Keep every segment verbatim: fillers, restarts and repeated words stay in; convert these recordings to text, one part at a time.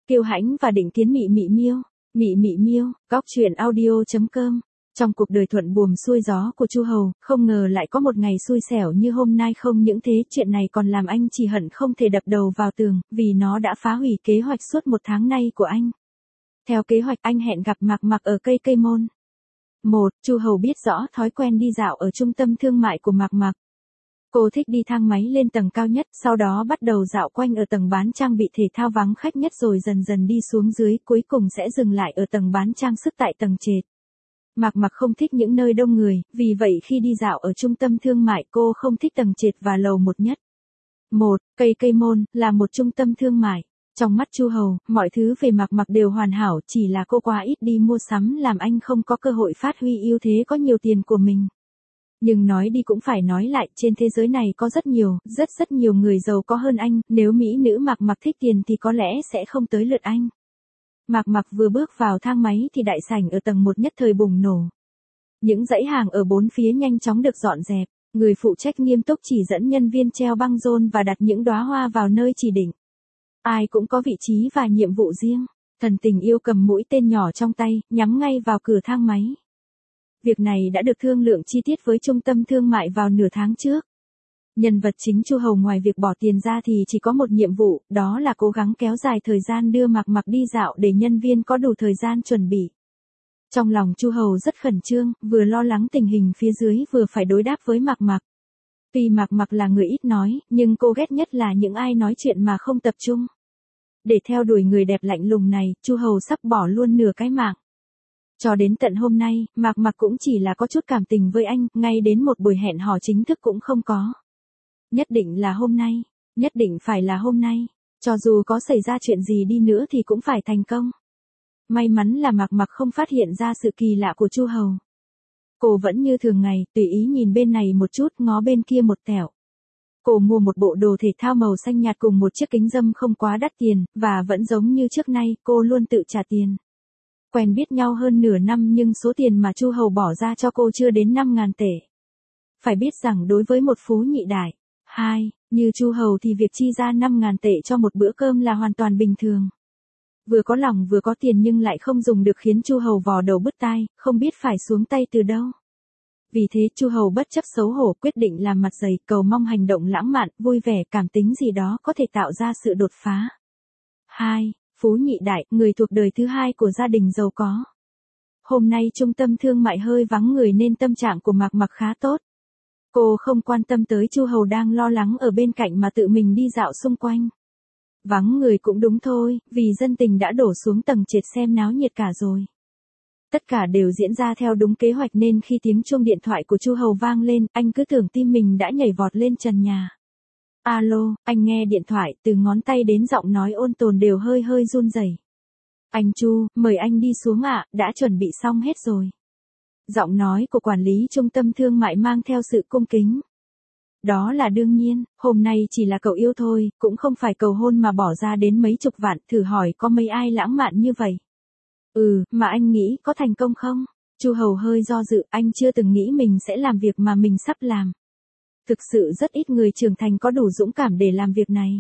Kiêu Hãnh và Định Kiến Mị Mị Miêu, Mị Mị Miêu, góc truyện audio chấm com. Trong cuộc đời thuận buồm xuôi gió của Chu Hầu, không ngờ lại có một ngày xui xẻo như hôm nay. Không những thế, chuyện này còn làm anh chỉ hận không thể đập đầu vào tường, vì nó đã phá hủy kế hoạch suốt một tháng nay của anh. Theo kế hoạch, anh hẹn gặp Mạc Mặc ở cây Cây Môn. Một, Chu Hầu biết rõ thói quen đi dạo ở trung tâm thương mại của Mạc Mặc. Cô thích đi thang máy lên tầng cao nhất, sau đó bắt đầu dạo quanh ở tầng bán trang bị thể thao vắng khách nhất rồi dần dần đi xuống dưới, cuối cùng sẽ dừng lại ở tầng bán trang sức tại tầng trệt. Mạc Mặc không thích những nơi đông người, vì vậy khi đi dạo ở trung tâm thương mại cô không thích tầng trệt và lầu một nhất. Một, cây Cây Môn là một trung tâm thương mại. Trong mắt Chu Hầu, mọi thứ về Mạc Mặc đều hoàn hảo, chỉ là cô quá ít đi mua sắm làm anh không có cơ hội phát huy ưu thế có nhiều tiền của mình. Nhưng nói đi cũng phải nói lại, trên thế giới này có rất nhiều, rất rất nhiều người giàu có hơn anh, nếu mỹ nữ Mạc Mặc thích tiền thì có lẽ sẽ không tới lượt anh. Mạc Mặc vừa bước vào thang máy thì đại sảnh ở tầng một nhất thời bùng nổ. Những dãy hàng ở bốn phía nhanh chóng được dọn dẹp, người phụ trách nghiêm túc chỉ dẫn nhân viên treo băng rôn và đặt những đóa hoa vào nơi chỉ định. Ai cũng có vị trí và nhiệm vụ riêng. Thần Tình Yêu cầm mũi tên nhỏ trong tay, nhắm ngay vào cửa thang máy. Việc này đã được thương lượng chi tiết với trung tâm thương mại vào nửa tháng trước. Nhân vật chính Chu Hầu ngoài việc bỏ tiền ra thì chỉ có một nhiệm vụ, đó là cố gắng kéo dài thời gian đưa Mạc Mặc đi dạo để nhân viên có đủ thời gian chuẩn bị. Trong lòng Chu Hầu rất khẩn trương, vừa lo lắng tình hình phía dưới vừa phải đối đáp với Mạc Mặc. Tuy Mạc Mặc là người ít nói, nhưng cô ghét nhất là những ai nói chuyện mà không tập trung. Để theo đuổi người đẹp lạnh lùng này, Chu Hầu sắp bỏ luôn nửa cái mạng. Cho đến tận hôm nay, Mạc Mặc cũng chỉ là có chút cảm tình với anh, ngay đến một buổi hẹn hò chính thức cũng không có. Nhất định là hôm nay, nhất định phải là hôm nay, cho dù có xảy ra chuyện gì đi nữa thì cũng phải thành công. May mắn là Mạc Mặc không phát hiện ra sự kỳ lạ của Chu Hầu. Cô vẫn như thường ngày, tùy ý nhìn bên này một chút, ngó bên kia một tẹo. Cô mua một bộ đồ thể thao màu xanh nhạt cùng một chiếc kính râm không quá đắt tiền, và vẫn giống như trước nay, cô luôn tự trả tiền. Quen biết nhau hơn nửa năm nhưng số tiền mà Chu Hầu bỏ ra cho cô chưa đến năm ngàn tệ. Phải biết rằng đối với một phú nhị đại, hai, như Chu Hầu thì việc chi ra năm ngàn tệ cho một bữa cơm là hoàn toàn bình thường. Vừa có lòng vừa có tiền nhưng lại không dùng được khiến Chu Hầu vò đầu bứt tai, không biết phải xuống tay từ đâu. Vì thế Chu Hầu bất chấp xấu hổ quyết định làm mặt dày, cầu mong hành động lãng mạn, vui vẻ, cảm tính gì đó có thể tạo ra sự đột phá. hai. Phú nhị đại, người thuộc đời thứ hai của gia đình giàu có. Hôm nay trung tâm thương mại hơi vắng người nên tâm trạng của Mạc Mặc khá tốt. Cô không quan tâm tới Chu Hầu đang lo lắng ở bên cạnh mà tự mình đi dạo xung quanh. Vắng người cũng đúng thôi, vì dân tình đã đổ xuống tầng trệt xem náo nhiệt cả rồi. Tất cả đều diễn ra theo đúng kế hoạch nên khi tiếng chuông điện thoại của Chu Hầu vang lên, anh cứ tưởng tim mình đã nhảy vọt lên trần nhà. Alo, anh nghe điện thoại, từ ngón tay đến giọng nói ôn tồn đều hơi hơi run rẩy. Anh Chu, mời anh đi xuống ạ, đã chuẩn bị xong hết rồi. Giọng nói của quản lý trung tâm thương mại mang theo sự cung kính. Đó là đương nhiên, hôm nay chỉ là cậu yêu thôi, cũng không phải cầu hôn mà bỏ ra đến mấy chục vạn, thử hỏi có mấy ai lãng mạn như vậy. Ừ, mà anh nghĩ có thành công không? Chu Hầu hơi do dự, anh chưa từng nghĩ mình sẽ làm việc mà mình sắp làm. Thực sự rất ít người trưởng thành có đủ dũng cảm để làm việc này.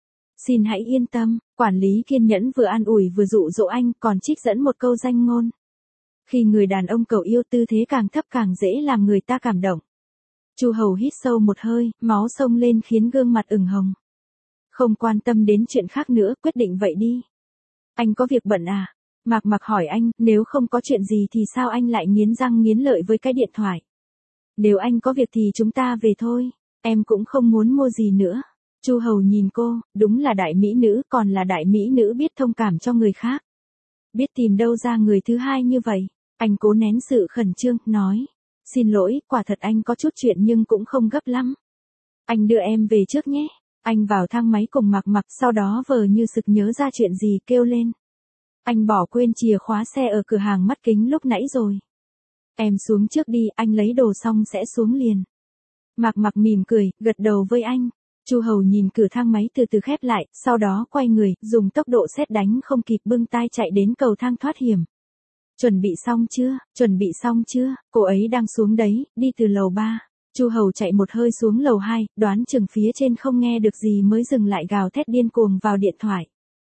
Xin hãy yên tâm, quản lý kiên nhẫn vừa an ủi vừa dụ dỗ anh, còn trích dẫn một câu danh ngôn. Khi người đàn ông cầu yêu tư thế càng thấp càng dễ làm người ta cảm động. Chu Hầu hít sâu một hơi, máu xông lên khiến gương mặt ửng hồng. Không quan tâm đến chuyện khác nữa, quyết định vậy đi. Anh có việc bận à? Mạc Mặc hỏi anh, nếu không có chuyện gì thì sao anh lại nghiến răng nghiến lợi với cái điện thoại? Nếu anh có việc thì chúng ta về thôi, em cũng không muốn mua gì nữa. Chu Hầu nhìn cô, đúng là đại mỹ nữ, còn là đại mỹ nữ biết thông cảm cho người khác. Biết tìm đâu ra người thứ hai như vậy. Anh cố nén sự khẩn trương, nói. Xin lỗi, quả thật anh có chút chuyện nhưng cũng không gấp lắm. Anh đưa em về trước nhé. Anh vào thang máy cùng Mạc Mặc, sau đó vờ như sực nhớ ra chuyện gì kêu lên. Anh bỏ quên chìa khóa xe ở cửa hàng mắt kính lúc nãy rồi. Em xuống trước đi, anh lấy đồ xong sẽ xuống liền. Mạc Mặc mỉm cười, gật đầu với anh. Chu Hầu nhìn cửa thang máy từ từ khép lại, sau đó quay người, dùng tốc độ sét đánh không kịp bưng tai chạy đến cầu thang thoát hiểm. Chuẩn bị xong chưa, chuẩn bị xong chưa, cô ấy đang xuống đấy, đi từ lầu ba. Chu Hầu chạy một hơi xuống lầu hai, đoán chừng phía trên không nghe được gì mới dừng lại gào thét điên cuồng vào điện thoại.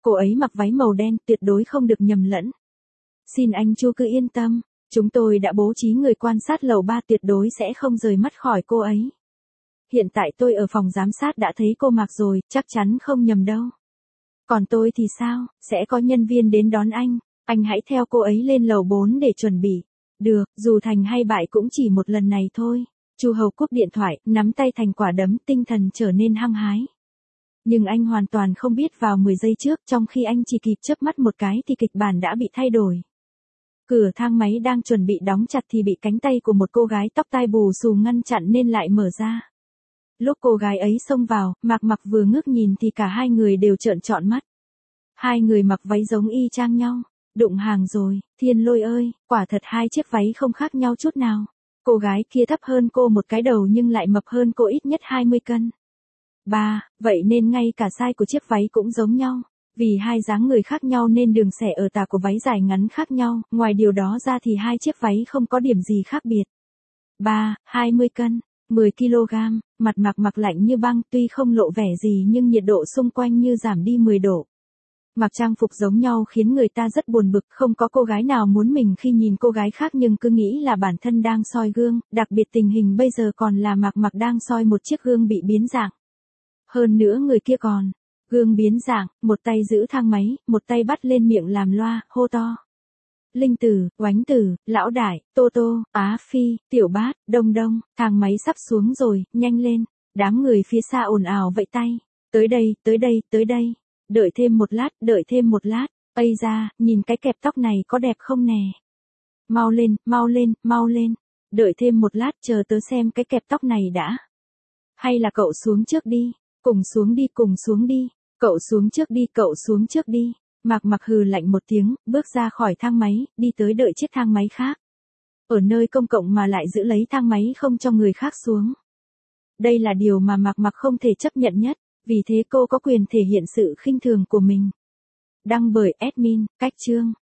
Cô ấy mặc váy màu đen, tuyệt đối không được nhầm lẫn. Xin anh Chu cứ yên tâm, chúng tôi đã bố trí người quan sát lầu ba tuyệt đối sẽ không rời mắt khỏi cô ấy. Hiện tại tôi ở phòng giám sát đã thấy cô mặc rồi, chắc chắn không nhầm đâu. Còn tôi thì sao, sẽ có nhân viên đến đón anh, anh hãy theo cô ấy lên lầu bốn để chuẩn bị. Được, dù thành hay bại cũng chỉ một lần này thôi. Chu Hầu cúp điện thoại, nắm tay thành quả đấm, tinh thần trở nên hăng hái. Nhưng anh hoàn toàn không biết vào mười giây trước, trong khi anh chỉ kịp chớp mắt một cái thì kịch bản đã bị thay đổi. Cửa thang máy đang chuẩn bị đóng chặt thì bị cánh tay của một cô gái tóc tai bù xù ngăn chặn nên lại mở ra. Lúc cô gái ấy xông vào, Mạc Mặc vừa ngước nhìn thì cả hai người đều trợn tròn mắt. Hai người mặc váy giống y chang nhau. Đụng hàng rồi, Thiên Lôi ơi, quả thật hai chiếc váy không khác nhau chút nào. Cô gái kia thấp hơn cô một cái đầu nhưng lại mập hơn cô ít nhất hai mươi cân. Ba, vậy nên ngay cả size của chiếc váy cũng giống nhau. Vì hai dáng người khác nhau nên đường xẻ ở tà của váy dài ngắn khác nhau, ngoài điều đó ra thì hai chiếc váy không có điểm gì khác biệt. Ba, hai mươi cân, mười ki lô gam, mặt Mạc Mặc lạnh như băng, tuy không lộ vẻ gì nhưng nhiệt độ xung quanh như giảm đi mười độ. Mặc trang phục giống nhau khiến người ta rất buồn bực, không có cô gái nào muốn mình khi nhìn cô gái khác nhưng cứ nghĩ là bản thân đang soi gương, đặc biệt tình hình bây giờ còn là Mạc Mặc đang soi một chiếc gương bị biến dạng. Hơn nữa người kia còn, gương biến dạng, một tay giữ thang máy, một tay bắt lên miệng làm loa, hô to. Linh Tử, Oánh Tử, Lão Đại, Tô Tô, Á Phi, Tiểu Bát, Đông Đông, thang máy sắp xuống rồi, nhanh lên, đám người phía xa ồn ào vẫy tay, tới đây, tới đây, tới đây. Đợi thêm một lát, đợi thêm một lát, ây ra, nhìn cái kẹp tóc này có đẹp không nè. Mau lên, mau lên, mau lên, đợi thêm một lát chờ tớ xem cái kẹp tóc này đã. Hay là cậu xuống trước đi, cùng xuống đi, cùng xuống đi, cậu xuống trước đi, cậu xuống trước đi. Mạc Mặc hừ lạnh một tiếng, bước ra khỏi thang máy, đi tới đợi chiếc thang máy khác. Ở nơi công cộng mà lại giữ lấy thang máy không cho người khác xuống. Đây là điều mà Mạc Mặc không thể chấp nhận nhất. Vì thế cô có quyền thể hiện sự khinh thường của mình. Đăng bởi admin, Cách Chương.